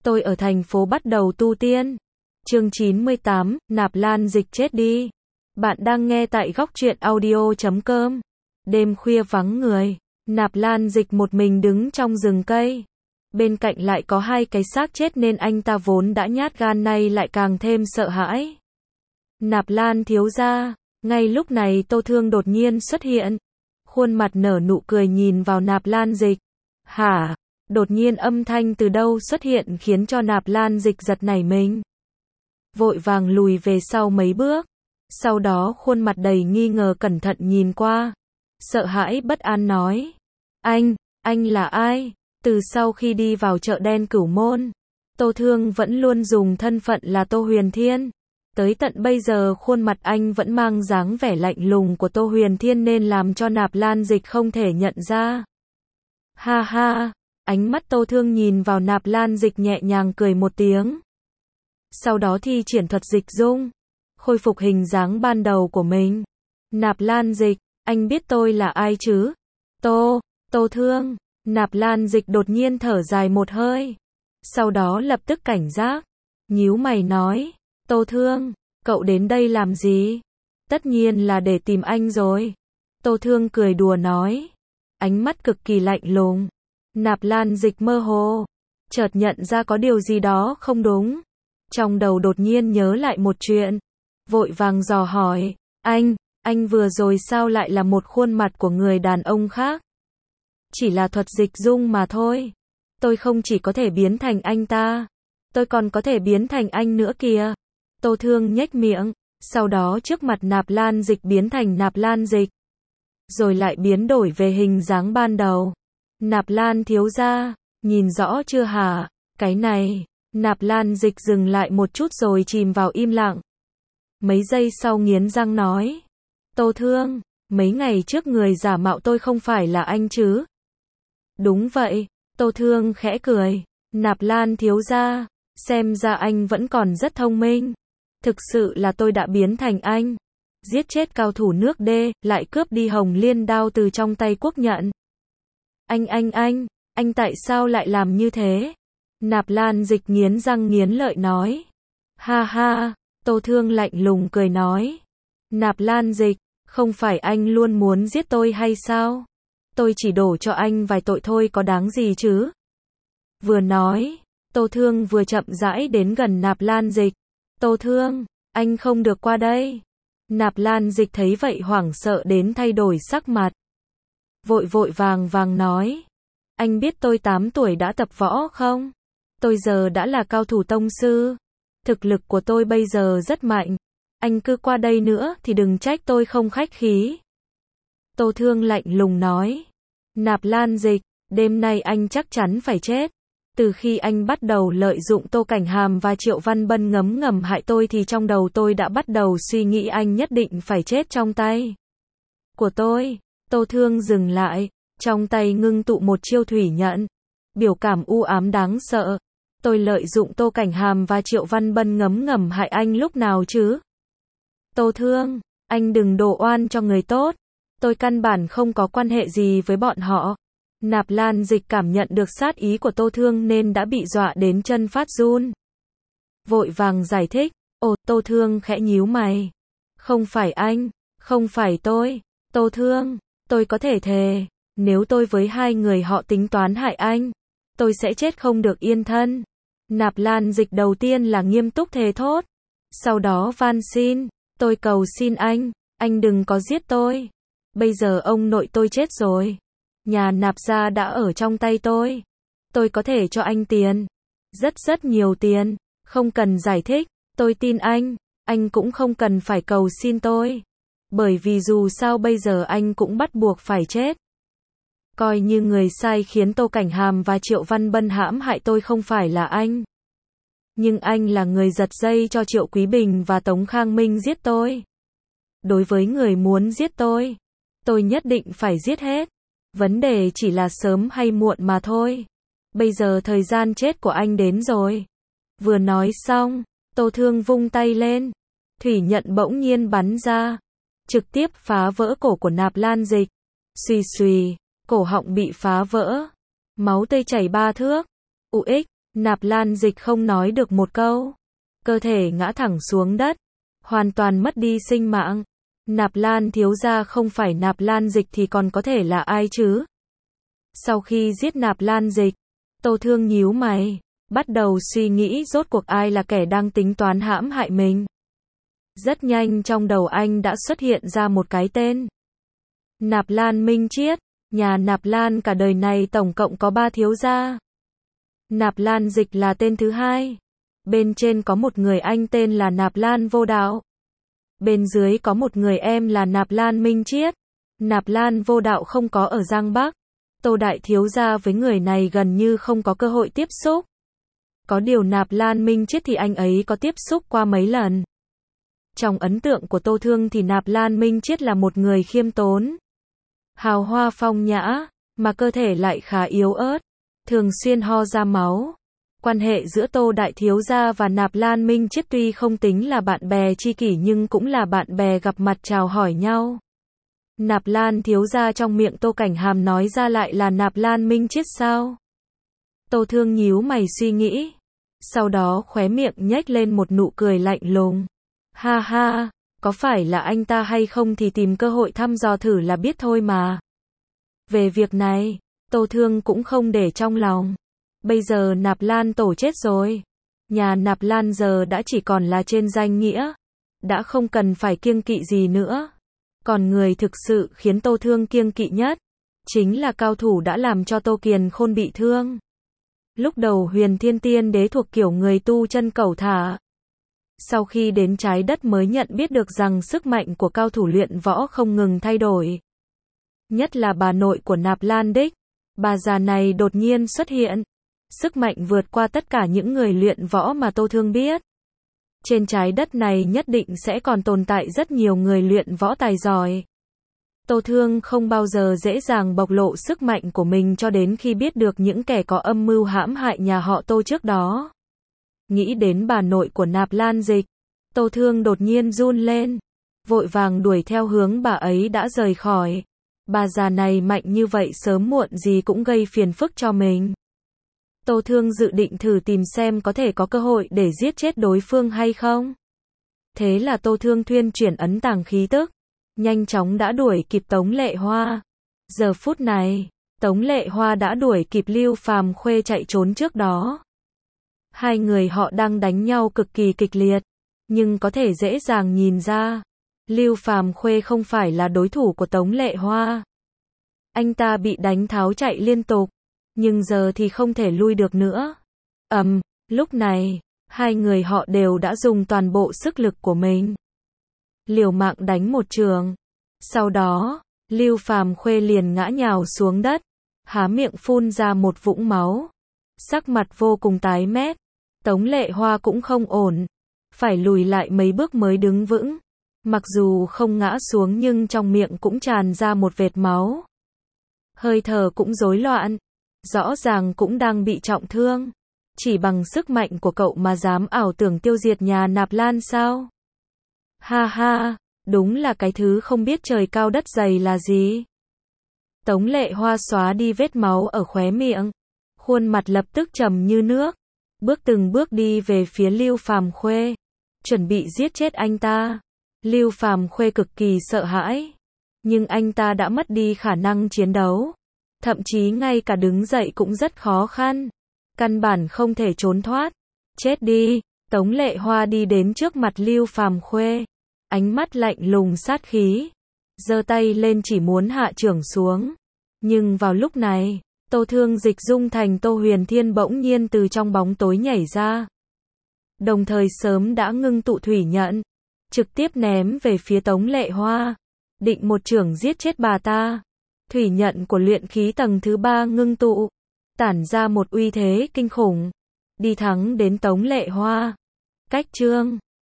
Tôi ở thành phố bắt đầu tu tiên. Chương 98, Nạp Lan Dịch chết đi. Bạn đang nghe tại góc truyện audio.com. Đêm khuya vắng người, Nạp Lan Dịch một mình đứng trong rừng cây. Bên cạnh lại có hai cái xác chết nên anh ta vốn đã nhát gan nay lại càng thêm sợ hãi. Nạp Lan thiếu gia, ngay lúc này Tô Thương đột nhiên xuất hiện. Khuôn mặt nở nụ cười nhìn vào Nạp Lan Dịch. Hả? Đột nhiên âm thanh từ đâu xuất hiện khiến cho Nạp Lan Dịch giật nảy mình. Vội vàng lùi về sau mấy bước. Sau đó khuôn mặt đầy nghi ngờ cẩn thận nhìn qua. Sợ hãi bất an nói. Anh là ai? Từ sau khi đi vào chợ đen Cửu Môn, Tô Thương vẫn luôn dùng thân phận là Tô Huyền Thiên. Tới tận bây giờ khuôn mặt anh vẫn mang dáng vẻ lạnh lùng của Tô Huyền Thiên nên làm cho Nạp Lan Dịch không thể nhận ra. Ha ha, ánh mắt Tô Thương nhìn vào Nạp Lan Dịch nhẹ nhàng cười một tiếng. Sau đó thi triển thuật dịch dung, khôi phục hình dáng ban đầu của mình. Nạp Lan Dịch, anh biết tôi là ai chứ? Tô Thương. Nạp Lan Dịch đột nhiên thở dài một hơi. Sau đó lập tức cảnh giác. Nhíu mày nói. Tô Thương, cậu đến đây làm gì? Tất nhiên là để tìm anh rồi. Tô Thương cười đùa nói. Ánh mắt cực kỳ lạnh lùng. Nạp Lan Dịch mơ hồ. Chợt nhận ra có điều gì đó không đúng. Trong đầu đột nhiên nhớ lại một chuyện. Vội vàng dò hỏi. Anh vừa rồi sao lại là một khuôn mặt của người đàn ông khác? Chỉ là thuật dịch dung mà thôi. Tôi không chỉ có thể biến thành anh ta, tôi còn có thể biến thành anh nữa kìa. Tô Thương nhếch miệng, sau đó trước mặt Nạp Lan Dịch biến thành Nạp Lan Dịch. Rồi lại biến đổi về hình dáng ban đầu. Nạp Lan thiếu gia, nhìn rõ chưa hả? Cái này, Nạp Lan Dịch dừng lại một chút rồi chìm vào im lặng. Mấy giây sau nghiến răng nói. Tô Thương, mấy ngày trước người giả mạo tôi không phải là anh chứ? Đúng vậy, Tô Thương khẽ cười. Nạp Lan thiếu gia, xem ra anh vẫn còn rất thông minh. Thực sự là tôi đã biến thành anh. Giết chết cao thủ nước D, lại cướp đi Hồng Liên đao từ trong tay Quốc Nhận. Anh tại sao lại làm như thế? Nạp Lan Dịch nghiến răng nghiến lợi nói. Ha ha, Tô Thương lạnh lùng cười nói. Nạp Lan Dịch, không phải anh luôn muốn giết tôi hay sao? Tôi chỉ đổ cho anh vài tội thôi có đáng gì chứ? Vừa nói, Tô Thương vừa chậm rãi đến gần Nạp Lan Dịch. Tô Thương, anh không được qua đây. Nạp Lan Dịch thấy vậy hoảng sợ đến thay đổi sắc mặt. Vội vàng nói. Anh biết tôi 8 tuổi đã tập võ không? Tôi giờ đã là cao thủ tông sư. Thực lực của tôi bây giờ rất mạnh. Anh cứ qua đây nữa thì đừng trách tôi không khách khí. Tô Thương lạnh lùng nói. Nạp Lan Dịch, đêm nay anh chắc chắn phải chết. Từ khi anh bắt đầu lợi dụng Tô Cảnh Hàm và Triệu Văn Bân ngấm hại tôi thì trong đầu tôi đã bắt đầu suy nghĩ anh nhất định phải chết trong tay của tôi. Tô Thương dừng lại, trong tay ngưng tụ một chiêu thủy nhận. Biểu cảm u ám đáng sợ. Tôi lợi dụng Tô Cảnh Hàm và Triệu Văn Bân ngấm hại anh lúc nào chứ? Tô Thương, anh đừng đổ oan cho người tốt. Tôi căn bản không có quan hệ gì với bọn họ. Nạp Lan Dịch cảm nhận được sát ý của Tô Thương nên đã bị dọa đến chân phát run. Vội vàng giải thích. Tô Thương khẽ nhíu mày. Không phải anh, không phải tôi. Tô Thương, tôi có thể thề, nếu tôi với hai người họ tính toán hại anh, tôi sẽ chết không được yên thân. Nạp Lan Dịch đầu tiên là nghiêm túc thề thốt. Sau đó van xin, tôi cầu xin anh đừng có giết tôi. Bây giờ ông nội tôi chết rồi. Nhà Nạp gia đã ở trong tay tôi. Tôi có thể cho anh tiền. Rất nhiều tiền. Không cần giải thích. Tôi tin anh cũng không cần phải cầu xin tôi. Bởi vì dù sao bây giờ anh cũng bắt buộc phải chết. Coi như người sai khiến Tô Cảnh Hàm và Triệu Văn Bân hãm hại tôi không phải là anh. Nhưng anh là người giật dây cho Triệu Quý Bình và Tống Khang Minh giết tôi. Đối với người muốn giết tôi nhất định phải giết hết. Vấn đề chỉ là sớm hay muộn mà thôi. Bây giờ thời gian chết của anh đến rồi. Vừa nói xong, Tô Thương vung tay lên. Thủy nhận bỗng nhiên bắn ra. Trực tiếp phá vỡ cổ của Nạp Lan Dịch. Xùy, cổ họng bị phá vỡ. Máu tươi chảy 3 thước. UX, Nạp Lan Dịch không nói được một câu, cơ thể ngã thẳng xuống đất, hoàn toàn mất đi sinh mạng. Nạp Lan thiếu gia không phải Nạp Lan Dịch thì còn có thể là ai chứ? Sau khi giết Nạp Lan Dịch, Tô Thương nhíu mày, bắt đầu suy nghĩ rốt cuộc ai là kẻ đang tính toán hãm hại mình. Rất nhanh trong đầu anh đã xuất hiện ra một cái tên. Nạp Lan Minh Chiết, nhà Nạp Lan cả đời này tổng cộng có 3 thiếu gia. Nạp Lan Dịch là tên thứ hai. Bên trên có một người anh tên là Nạp Lan Vô Đạo. Bên dưới có một người em là Nạp Lan Minh Chiết. Nạp Lan Vô Đạo không có ở Giang Bắc. Tô đại thiếu gia với người này gần như không có cơ hội tiếp xúc. Có điều Nạp Lan Minh Chiết thì anh ấy có tiếp xúc qua mấy lần. Trong ấn tượng của Tô Thương thì Nạp Lan Minh Chiết là một người khiêm tốn, hào hoa phong nhã, mà cơ thể lại khá yếu ớt, thường xuyên ho ra máu. Quan hệ giữa Tô đại thiếu gia và Nạp Lan Minh Chiết tuy không tính là bạn bè tri kỷ nhưng cũng là bạn bè gặp mặt chào hỏi nhau. Nạp Lan thiếu gia trong miệng Tô Cảnh Hàm nói ra lại là Nạp Lan Minh Chiết sao? Tô Thương nhíu mày suy nghĩ, sau đó khóe miệng nhếch lên một nụ cười lạnh lùng. Ha ha, có phải là anh ta hay không thì tìm cơ hội thăm dò thử là biết thôi mà. Về việc này, Tô Thương cũng không để trong lòng. Bây giờ Nạp Lan tổ chết rồi. Nhà Nạp Lan giờ đã chỉ còn là trên danh nghĩa. Đã không cần phải kiêng kỵ gì nữa. Còn người thực sự khiến Tô Thương kiêng kỵ nhất, chính là cao thủ đã làm cho Tô Kiền Khôn bị thương. Lúc đầu Huyền Thiên Tiên Đế thuộc kiểu người tu chân cẩu thả. Sau khi đến trái đất mới nhận biết được rằng sức mạnh của cao thủ luyện võ không ngừng thay đổi. Nhất là bà nội của Nạp Lan Đích. Bà già này đột nhiên xuất hiện. Sức mạnh vượt qua tất cả những người luyện võ mà Tô Thương biết. Trên trái đất này nhất định sẽ còn tồn tại rất nhiều người luyện võ tài giỏi. Tô Thương không bao giờ dễ dàng bộc lộ sức mạnh của mình cho đến khi biết được những kẻ có âm mưu hãm hại nhà họ Tô trước đó. Nghĩ đến bà nội của Nạp Lan Dịch, Tô Thương đột nhiên run lên, vội vàng đuổi theo hướng bà ấy đã rời khỏi. Bà già này mạnh như vậy sớm muộn gì cũng gây phiền phức cho mình. Tô Thương dự định thử tìm xem có thể có cơ hội để giết chết đối phương hay không. Thế là Tô Thương thuyên chuyển ấn tàng khí tức, nhanh chóng đã đuổi kịp Tống Lệ Hoa. Giờ phút này, Tống Lệ Hoa đã đuổi kịp Lưu Phàm Khuê chạy trốn trước đó. Hai người họ đang đánh nhau cực kỳ kịch liệt, nhưng có thể dễ dàng nhìn ra, Lưu Phàm Khuê không phải là đối thủ của Tống Lệ Hoa. Anh ta bị đánh tháo chạy liên tục, nhưng giờ thì không thể lui được nữa. Lúc này, hai người họ đều đã dùng toàn bộ sức lực của mình. Liều mạng đánh một trường. Sau đó, Lưu Phàm Khuê liền ngã nhào xuống đất, há miệng phun ra một vũng máu. Sắc mặt vô cùng tái mét. Tống Lệ Hoa cũng không ổn, phải lùi lại mấy bước mới đứng vững. Mặc dù không ngã xuống nhưng trong miệng cũng tràn ra một vệt máu. Hơi thở cũng rối loạn, rõ ràng cũng đang bị trọng thương. Chỉ bằng sức mạnh của cậu mà dám ảo tưởng tiêu diệt nhà Nạp Lan sao? Ha ha, đúng là cái thứ không biết trời cao đất dày là gì. Tống Lệ Hoa xóa đi vết máu ở khóe miệng, khuôn mặt lập tức trầm như nước, bước từng bước đi về phía Lưu Phàm Khuê, chuẩn bị giết chết anh ta. Lưu Phàm Khuê cực kỳ sợ hãi, nhưng anh ta đã mất đi khả năng chiến đấu, thậm chí ngay cả đứng dậy cũng rất khó khăn, căn bản không thể trốn thoát. Chết đi! Tống Lệ Hoa đi đến trước mặt Lưu Phàm Khuê, ánh mắt lạnh lùng sát khí, giơ tay lên chỉ muốn hạ chưởng xuống. Nhưng vào lúc này, Tô Thương dịch dung thành Tô Huyền Thiên bỗng nhiên từ trong bóng tối nhảy ra. Đồng thời sớm đã ngưng tụ thủy nhận, trực tiếp ném về phía Tống Lệ Hoa, định một chưởng giết chết bà ta. Thủy nhận của luyện khí tầng thứ 3 ngưng tụ, tản ra một uy thế kinh khủng, đi thẳng đến Tống Lệ Hoa. Cách chương